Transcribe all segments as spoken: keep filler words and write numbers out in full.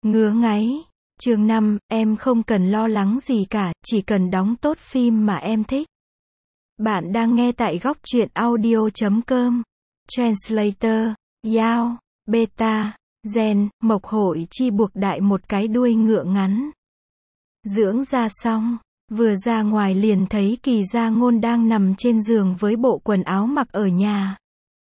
Ngứa ngáy. Chương năm, em không cần lo lắng gì cả, chỉ cần đóng tốt phim mà em thích. Bạn đang nghe tại góc truyện audio chấm com. Translator, Yao, Beta, Gen, Mộc Hội Chi buộc đại một cái đuôi ngựa ngắn. Dưỡng da xong, vừa ra ngoài liền thấy Kỳ Gia Ngôn đang nằm trên giường với bộ quần áo mặc ở nhà.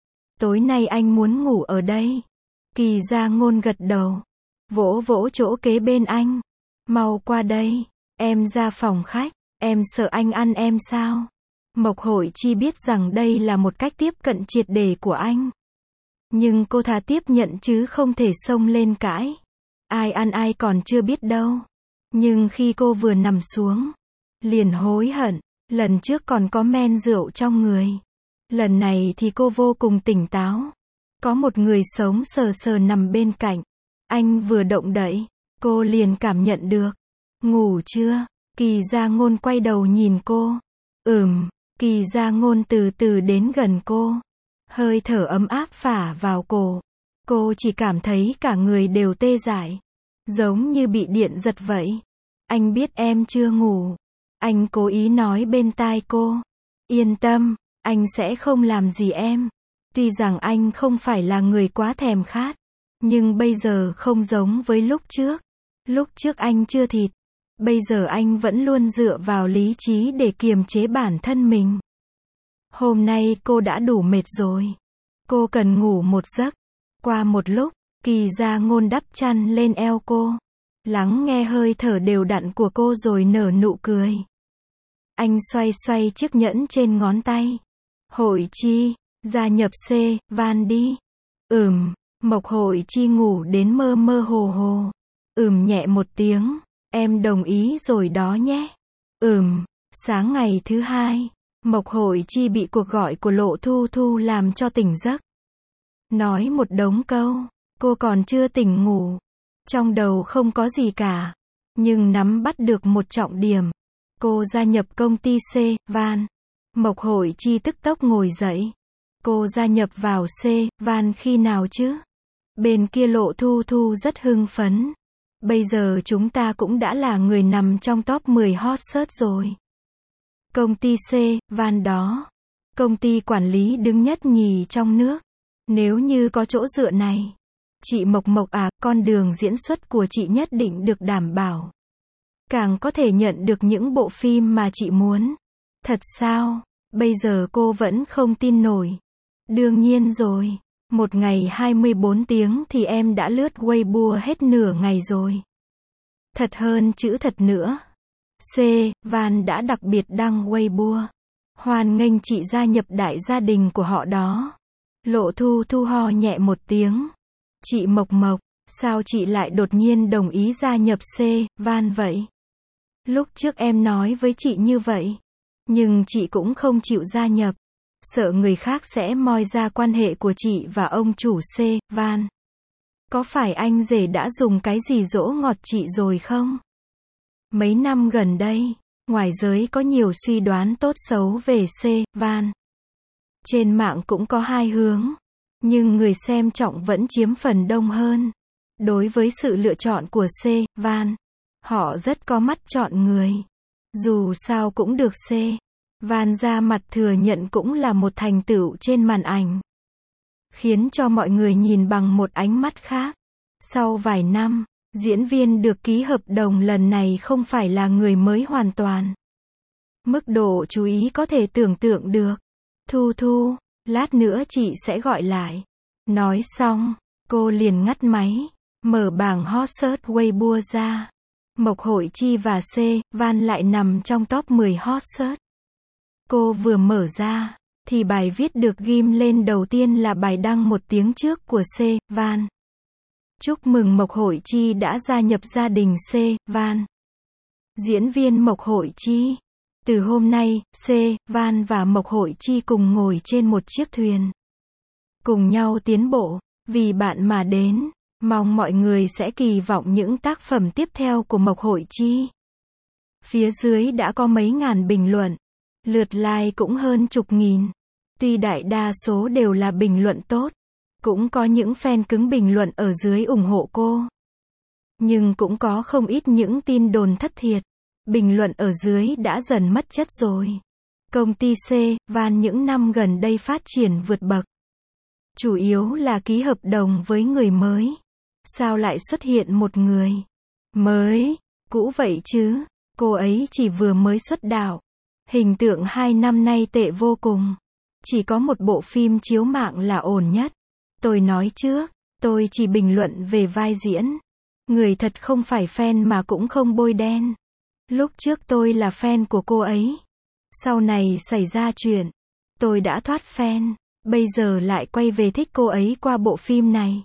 Tối nay anh muốn ngủ ở đây. Kỳ Gia Ngôn gật đầu, vỗ vỗ chỗ kế bên anh. Mau qua đây, em ra phòng khách, em sợ anh ăn em sao? Mộc Hội Chi biết rằng đây là một cách tiếp cận triệt để của anh. Nhưng cô thà tiếp nhận chứ không thể xông lên cãi. Ai ăn ai còn chưa biết đâu. Nhưng khi cô vừa nằm xuống, liền hối hận, lần trước còn có men rượu trong người. Lần này thì cô vô cùng tỉnh táo. Có một người sống sờ sờ nằm bên cạnh. Anh vừa động đậy, cô liền cảm nhận được. Ngủ chưa? Kỳ Gia Ngôn quay đầu nhìn cô. Ừm, Kỳ Gia Ngôn từ từ đến gần cô. Hơi thở ấm áp phả vào cổ. Cô chỉ cảm thấy cả người đều tê dại. Giống như bị điện giật vậy. Anh biết em chưa ngủ. Anh cố ý nói bên tai cô. Yên tâm, anh sẽ không làm gì em. Tuy rằng anh không phải là người quá thèm khát. Nhưng bây giờ không giống với lúc trước. Lúc trước anh chưa thịt. Bây giờ anh vẫn luôn dựa vào lý trí để kiềm chế bản thân mình. Hôm nay cô đã đủ mệt rồi. Cô cần ngủ một giấc. Qua một lúc, Kỳ Gia Ngôn đắp chăn lên eo cô. Lắng nghe hơi thở đều đặn của cô rồi nở nụ cười. Anh xoay xoay chiếc nhẫn trên ngón tay. Hội Chi, gia nhập C, van đi. Ừm, Mộc Hội Chi ngủ đến mơ mơ hồ hồ. Ừm nhẹ một tiếng. Em đồng ý rồi đó nhé. Ừm, sáng ngày thứ hai, Mộc Hội Chi bị cuộc gọi của Lộ Thu Thu làm cho tỉnh giấc. Nói một đống câu, cô còn chưa tỉnh ngủ. Trong đầu không có gì cả. Nhưng nắm bắt được một trọng điểm. Cô gia nhập công ty C, Van. Mộc Hội Chi tức tốc ngồi dậy. Cô gia nhập vào C, Van khi nào chứ? Bên kia Lộ Thu Thu rất hưng phấn. Bây giờ chúng ta cũng đã là người nằm trong top mười hot search rồi. Công ty C, Van đó. Công ty quản lý đứng nhất nhì trong nước. Nếu như có chỗ dựa này. Chị Mộc Mộc à, con đường diễn xuất của chị nhất định được đảm bảo. Càng có thể nhận được những bộ phim mà chị muốn. Thật sao? Bây giờ cô vẫn không tin nổi. Đương nhiên rồi. Một ngày hai mươi bốn tiếng thì em đã lướt Weibo hết nửa ngày rồi. Thật hơn chữ thật nữa. C, Van đã đặc biệt đăng Weibo. Hoan nghênh chị gia nhập đại gia đình của họ đó. Lộ Thu Thu ho nhẹ một tiếng. Chị Mộc Mộc, sao chị lại đột nhiên đồng ý gia nhập C, Van vậy? Lúc trước em nói với chị như vậy. Nhưng chị cũng không chịu gia nhập. Sợ người khác sẽ moi ra quan hệ của chị và ông chủ C, Van. Có phải anh rể đã dùng cái gì dỗ ngọt chị rồi không? Mấy năm gần đây, ngoài giới có nhiều suy đoán tốt xấu về C, Van. Trên mạng cũng có hai hướng. Nhưng người xem trọng vẫn chiếm phần đông hơn. Đối với sự lựa chọn của C, Van, họ rất có mắt chọn người. Dù sao cũng được C, Van ra mặt thừa nhận cũng là một thành tựu trên màn ảnh. Khiến cho mọi người nhìn bằng một ánh mắt khác. Sau vài năm, diễn viên được ký hợp đồng lần này không phải là người mới hoàn toàn. Mức độ chú ý có thể tưởng tượng được. Thu Thu, lát nữa chị sẽ gọi lại. Nói xong, cô liền ngắt máy, mở bảng hot search Weibo ra. Mộc Hội Chi và C, Van lại nằm trong top mười hot search. Cô vừa mở ra, thì bài viết được ghim lên đầu tiên là bài đăng một tiếng trước của C, Van. Chúc mừng Mộc Hội Chi đã gia nhập gia đình C, Van. Diễn viên Mộc Hội Chi. Từ hôm nay, C, Van và Mộc Hội Chi cùng ngồi trên một chiếc thuyền. Cùng nhau tiến bộ, vì bạn mà đến. Mong mọi người sẽ kỳ vọng những tác phẩm tiếp theo của Mộc Hội Chi. Phía dưới đã có mấy ngàn bình luận. Lượt like cũng hơn chục nghìn. Tuy đại đa số đều là bình luận tốt. Cũng có những fan cứng bình luận ở dưới ủng hộ cô. Nhưng cũng có không ít những tin đồn thất thiệt. Bình luận ở dưới đã dần mất chất rồi. Công ty C, Van những năm gần đây phát triển vượt bậc. Chủ yếu là ký hợp đồng với người mới. Sao lại xuất hiện một người mới, cũ vậy chứ? Cô ấy chỉ vừa mới xuất đạo. Hình tượng hai năm nay tệ vô cùng. Chỉ có một bộ phim chiếu mạng là ổn nhất. Tôi nói trước, tôi chỉ bình luận về vai diễn. Người thật không phải fan mà cũng không bôi đen. Lúc trước tôi là fan của cô ấy. Sau này xảy ra chuyện. Tôi đã thoát fan. Bây giờ lại quay về thích cô ấy qua bộ phim này.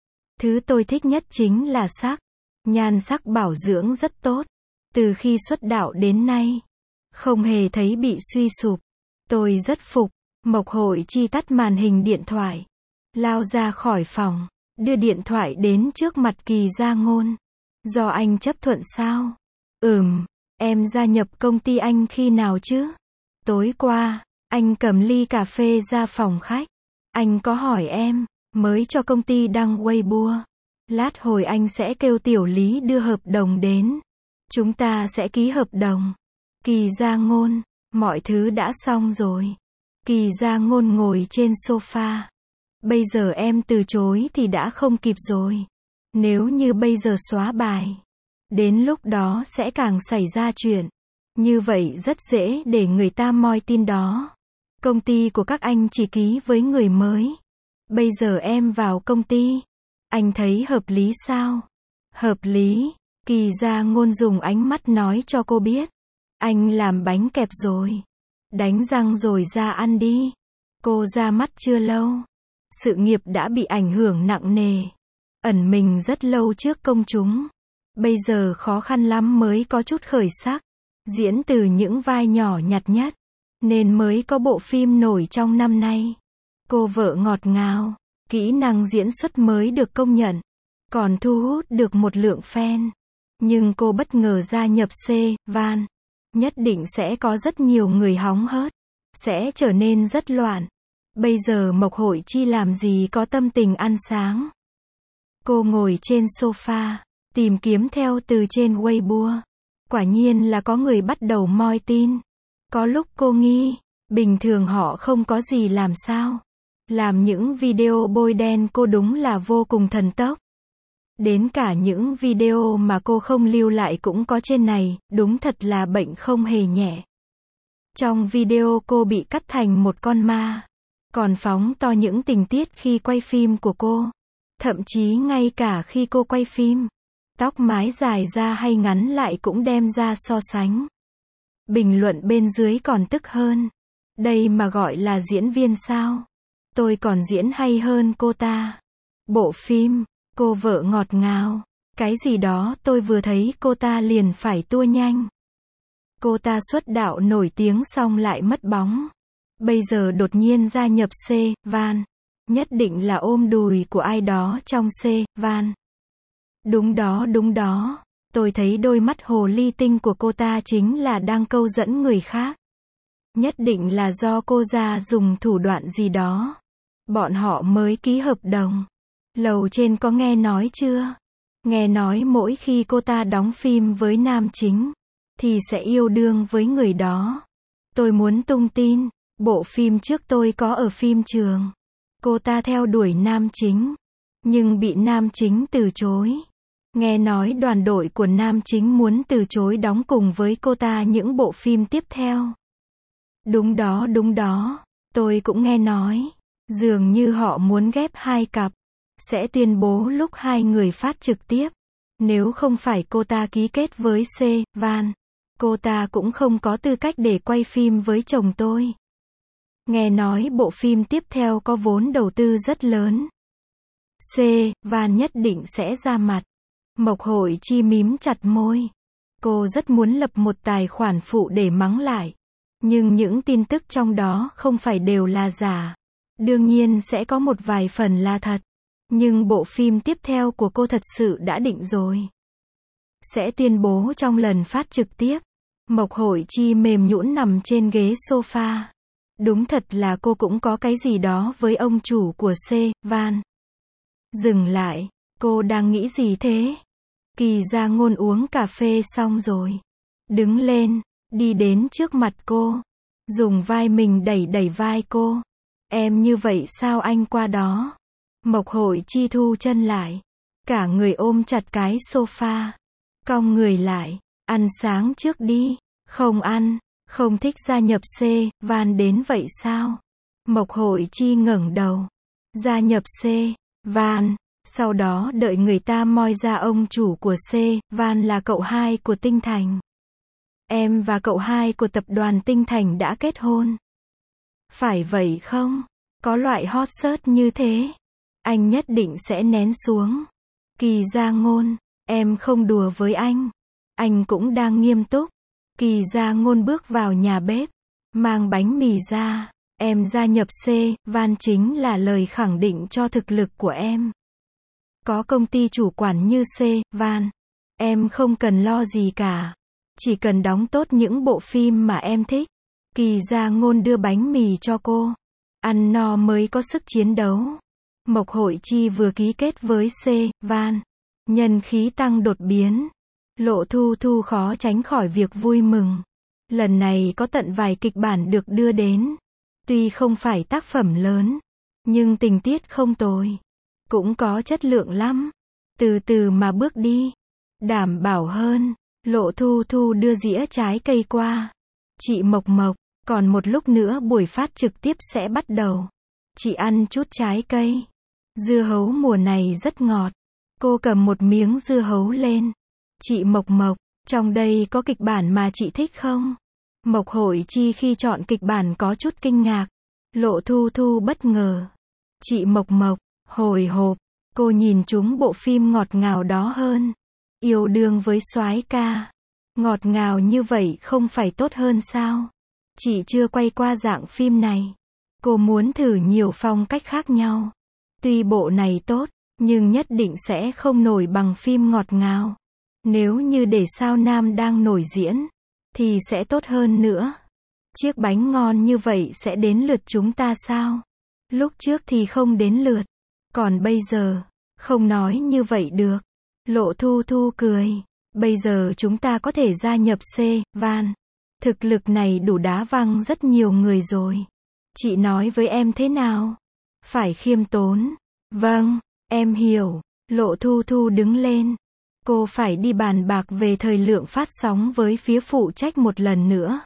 Thứ tôi thích nhất chính là sắc. Nhan sắc bảo dưỡng rất tốt. Từ khi xuất đạo đến nay. Không hề thấy bị suy sụp. Tôi rất phục. Mộc Hội Chi tắt màn hình điện thoại. Lao ra khỏi phòng. Đưa điện thoại đến trước mặt Kỳ Gia Ngôn. Do anh chấp thuận sao? Ừm, em gia nhập công ty anh khi nào chứ? Tối qua, anh cầm ly cà phê ra phòng khách. Anh có hỏi em, mới cho công ty đăng Weibo. Lát hồi anh sẽ kêu Tiểu Lý đưa hợp đồng đến. Chúng ta sẽ ký hợp đồng. Kỳ Gia Ngôn, mọi thứ đã xong rồi. Kỳ Gia Ngôn ngồi trên sofa. Bây giờ em từ chối thì đã không kịp rồi. Nếu như bây giờ xóa bài, đến lúc đó sẽ càng xảy ra chuyện. Như vậy rất dễ để người ta moi tin đó. Công ty của các anh chỉ ký với người mới. Bây giờ em vào công ty. Anh thấy hợp lý sao? Hợp lý. Kỳ Gia Ngôn dùng ánh mắt nói cho cô biết. Anh làm bánh kẹp rồi. Đánh răng rồi ra ăn đi. Cô ra mắt chưa lâu. Sự nghiệp đã bị ảnh hưởng nặng nề. Ẩn mình rất lâu trước công chúng. Bây giờ khó khăn lắm mới có chút khởi sắc. Diễn từ những vai nhỏ nhặt nhất. Nên mới có bộ phim nổi trong năm nay. Cô vợ ngọt ngào. Kỹ năng diễn xuất mới được công nhận. Còn thu hút được một lượng fan. Nhưng cô bất ngờ gia nhập C, Van. Nhất định sẽ có rất nhiều người hóng hớt. Sẽ trở nên rất loạn. Bây giờ Mộc Hội Chi làm gì có tâm tình ăn sáng. Cô ngồi trên sofa. Tìm kiếm theo từ trên Weibo. Quả nhiên là có người bắt đầu moi tin. Có lúc cô nghi. Bình thường họ không có gì làm sao. Làm những video bôi đen cô đúng là vô cùng thần tốc. Đến cả những video mà cô không lưu lại cũng có trên này, đúng thật là bệnh không hề nhẹ. Trong video cô bị cắt thành một con ma. Còn phóng to những tình tiết khi quay phim của cô. Thậm chí ngay cả khi cô quay phim, tóc mái dài ra hay ngắn lại cũng đem ra so sánh. Bình luận bên dưới còn tức hơn. Đây mà gọi là diễn viên sao? Tôi còn diễn hay hơn cô ta. Bộ phim, cô vợ ngọt ngào. Cái gì đó tôi vừa thấy cô ta liền phải tua nhanh. Cô ta xuất đạo nổi tiếng xong lại mất bóng. Bây giờ đột nhiên gia nhập C, Van. Nhất định là ôm đùi của ai đó trong C, Van. Đúng đó đúng đó. Tôi thấy đôi mắt hồ ly tinh của cô ta chính là đang câu dẫn người khác. Nhất định là do cô ra dùng thủ đoạn gì đó. Bọn họ mới ký hợp đồng. Lầu trên có nghe nói chưa? Nghe nói mỗi khi cô ta đóng phim với nam chính, thì sẽ yêu đương với người đó. Tôi muốn tung tin. Bộ phim trước tôi có ở phim trường. Cô ta theo đuổi nam chính. Nhưng bị nam chính từ chối. Nghe nói đoàn đội của nam chính muốn từ chối đóng cùng với cô ta những bộ phim tiếp theo. Đúng đó đúng đó. Tôi cũng nghe nói. Dường như họ muốn ghép hai cặp. Sẽ tuyên bố lúc hai người phát trực tiếp. Nếu không phải cô ta ký kết với C, Van, cô ta cũng không có tư cách để quay phim với chồng tôi. Nghe nói bộ phim tiếp theo có vốn đầu tư rất lớn. C, Van nhất định sẽ ra mặt. Mộc Hội Chi mím chặt môi. Cô rất muốn lập một tài khoản phụ để mắng lại. Nhưng những tin tức trong đó không phải đều là giả. Đương nhiên sẽ có một vài phần là thật. Nhưng bộ phim tiếp theo của cô thật sự đã định rồi. Sẽ tuyên bố trong lần phát trực tiếp. Mộc Hội Chi mềm nhũn nằm trên ghế sofa. Đúng thật là cô cũng có cái gì đó với ông chủ của C, Van. Dừng lại. Cô đang nghĩ gì thế? Kỳ Gia Ngôn uống cà phê xong rồi. Đứng lên, đi đến trước mặt cô. Dùng vai mình đẩy đẩy vai cô. Em như vậy sao anh qua đó? Mộc Hội Chi thu chân lại. Cả người ôm chặt cái sofa. Cong người lại. Ăn sáng trước đi. Không ăn. Không thích gia nhập C, van đến vậy sao? Mộc Hội Chi ngẩng đầu. Gia nhập C, van. Sau đó đợi người ta moi ra ông chủ của C, van là cậu hai của Tinh Thành. Em và cậu hai của tập đoàn Tinh Thành đã kết hôn. Phải vậy không? Có loại hot search như thế. Anh nhất định sẽ nén xuống. Kỳ Gia Ngôn, em không đùa với anh. Anh cũng đang nghiêm túc. Kỳ Gia Ngôn bước vào nhà bếp. Mang bánh mì ra. Em gia nhập C, van chính là lời khẳng định cho thực lực của em. Có công ty chủ quản như C, van. Em không cần lo gì cả. Chỉ cần đóng tốt những bộ phim mà em thích. Kỳ Gia Ngôn đưa bánh mì cho cô. Ăn no mới có sức chiến đấu. Mộc Hội Chi vừa ký kết với C, van. Nhân khí tăng đột biến. Lộ Thu Thu khó tránh khỏi việc vui mừng. Lần này có tận vài kịch bản được đưa đến. Tuy không phải tác phẩm lớn, nhưng tình tiết không tồi. Cũng có chất lượng lắm. Từ từ mà bước đi. Đảm bảo hơn. Lộ Thu Thu đưa dĩa trái cây qua. Chị Mộc Mộc, còn một lúc nữa buổi phát trực tiếp sẽ bắt đầu. Chị ăn chút trái cây. Dưa hấu mùa này rất ngọt. Cô cầm một miếng dưa hấu lên. Chị Mộc Mộc, trong đây có kịch bản mà chị thích không? Mộc Hội Chi khi chọn kịch bản có chút kinh ngạc. Lộ Thu Thu bất ngờ. Chị Mộc Mộc, hồi hộp. Cô nhìn chúng bộ phim ngọt ngào đó hơn. Yêu đương với soái ca. Ngọt ngào như vậy không phải tốt hơn sao? Chị chưa quay qua dạng phim này. Cô muốn thử nhiều phong cách khác nhau. Tuy bộ này tốt, nhưng nhất định sẽ không nổi bằng phim ngọt ngào. Nếu như để sao nam đang nổi diễn, thì sẽ tốt hơn nữa. Chiếc bánh ngon như vậy sẽ đến lượt chúng ta sao? Lúc trước thì không đến lượt. Còn bây giờ, không nói như vậy được. Lộ Thu Thu cười. Bây giờ chúng ta có thể gia nhập C, van. Thực lực này đủ đá văng rất nhiều người rồi. Chị nói với em thế nào? Phải khiêm tốn. Vâng, em hiểu. Lộ Thu Thu đứng lên. Cô phải đi bàn bạc về thời lượng phát sóng với phía phụ trách một lần nữa.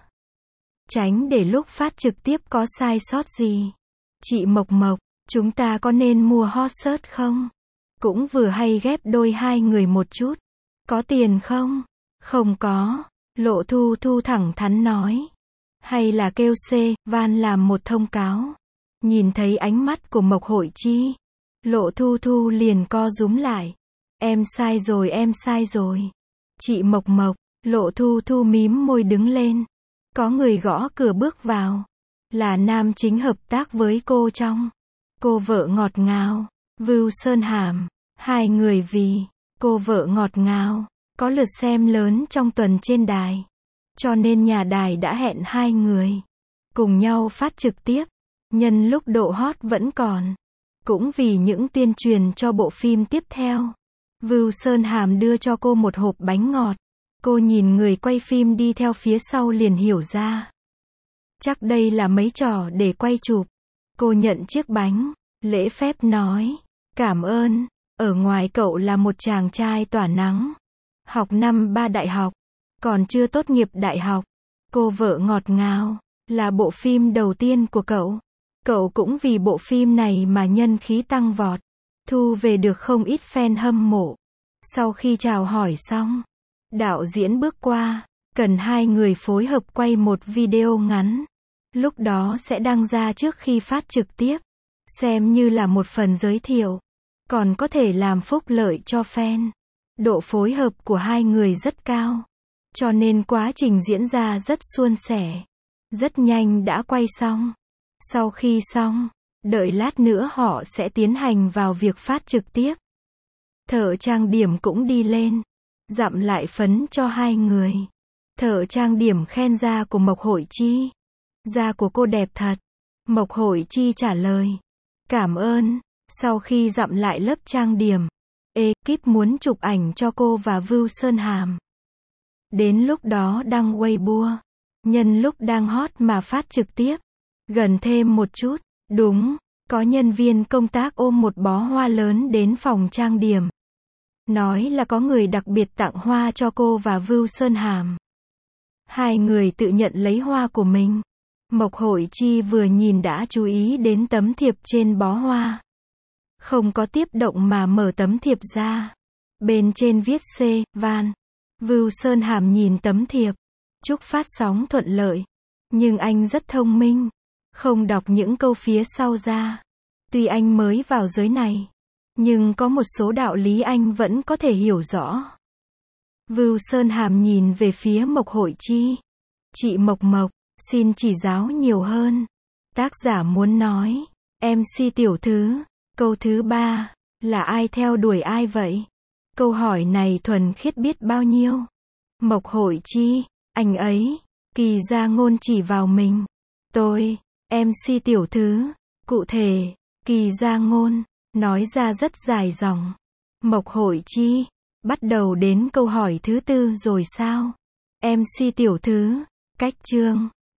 Tránh để lúc phát trực tiếp có sai sót gì. Chị Mộc Mộc, chúng ta có nên mua hot search không? Cũng vừa hay ghép đôi hai người một chút. Có tiền không? Không có. Lộ Thu Thu thẳng thắn nói. Hay là kêu C, van làm một thông cáo. Nhìn thấy ánh mắt của Mộc Hội Chi. Lộ Thu Thu liền co rúm lại. Em sai rồi em sai rồi. Chị Mộc Mộc, Lộ Thu Thu mím môi đứng lên. Có người gõ cửa bước vào. Là nam chính hợp tác với cô trong Cô Vợ Ngọt Ngào, Vưu Sơn Hàm. Hai người vì Cô Vợ Ngọt Ngào có lượt xem lớn trong tuần trên đài. Cho nên nhà đài đã hẹn hai người cùng nhau phát trực tiếp. Nhân lúc độ hot vẫn còn. Cũng vì những tuyên truyền cho bộ phim tiếp theo. Vưu Sơn Hàm đưa cho cô một hộp bánh ngọt. Cô nhìn người quay phim đi theo phía sau liền hiểu ra. Chắc đây là mấy trò để quay chụp. Cô nhận chiếc bánh, lễ phép nói. Cảm ơn, ở ngoài cậu là một chàng trai tỏa nắng. Học năm ba đại học, còn chưa tốt nghiệp đại học. Cô Vợ Ngọt Ngào, là bộ phim đầu tiên của cậu. Cậu cũng vì bộ phim này mà nhân khí tăng vọt. Thu về được không ít fan hâm mộ. Sau khi chào hỏi xong, đạo diễn bước qua, cần hai người phối hợp quay một video ngắn. Lúc đó sẽ đăng ra trước khi phát trực tiếp. Xem như là một phần giới thiệu. Còn có thể làm phúc lợi cho fan. Độ phối hợp của hai người rất cao. Cho nên quá trình diễn ra rất suôn sẻ. Rất nhanh đã quay xong. Sau khi xong, đợi lát nữa họ sẽ tiến hành vào việc phát trực tiếp. Thợ trang điểm cũng đi lên. Dặm lại phấn cho hai người. Thợ trang điểm khen da của Mộc Hội Chi. Da của cô đẹp thật. Mộc Hội Chi trả lời. Cảm ơn. Sau khi dặm lại lớp trang điểm, ekip muốn chụp ảnh cho cô và Vưu Sơn Hàm. Đến lúc đó đăng Weibo. Nhân lúc đang hot mà phát trực tiếp. Gần thêm một chút. Đúng, có nhân viên công tác ôm một bó hoa lớn đến phòng trang điểm. Nói là có người đặc biệt tặng hoa cho cô và Vưu Sơn Hàm. Hai người tự nhận lấy hoa của mình. Mộc Hội Chi vừa nhìn đã chú ý đến tấm thiệp trên bó hoa. Không có tiếp động mà mở tấm thiệp ra. Bên trên viết C, Van. Vưu Sơn Hàm nhìn tấm thiệp. Chúc phát sóng thuận lợi. Nhưng anh rất thông minh. Không đọc những câu phía sau ra. Tuy anh mới vào giới này. Nhưng có một số đạo lý anh vẫn có thể hiểu rõ. Vưu Sơn Hàm nhìn về phía Mộc Hội Chi. Chị Mộc Mộc, xin chỉ giáo nhiều hơn. Tác giả muốn nói. em xê tiểu thư. Câu thứ ba. Là ai theo đuổi ai vậy? Câu hỏi này thuần khiết biết bao nhiêu. Mộc Hội Chi. Anh ấy. Kỳ Gia Ngôn chỉ vào mình. Tôi. em xê tiểu thư. Cụ thể. Kỳ Gia Ngôn. Nói ra rất dài dòng. Mộc Hội Chi. Bắt đầu đến câu hỏi thứ tư rồi sao? em xê tiểu thư. Cách chương.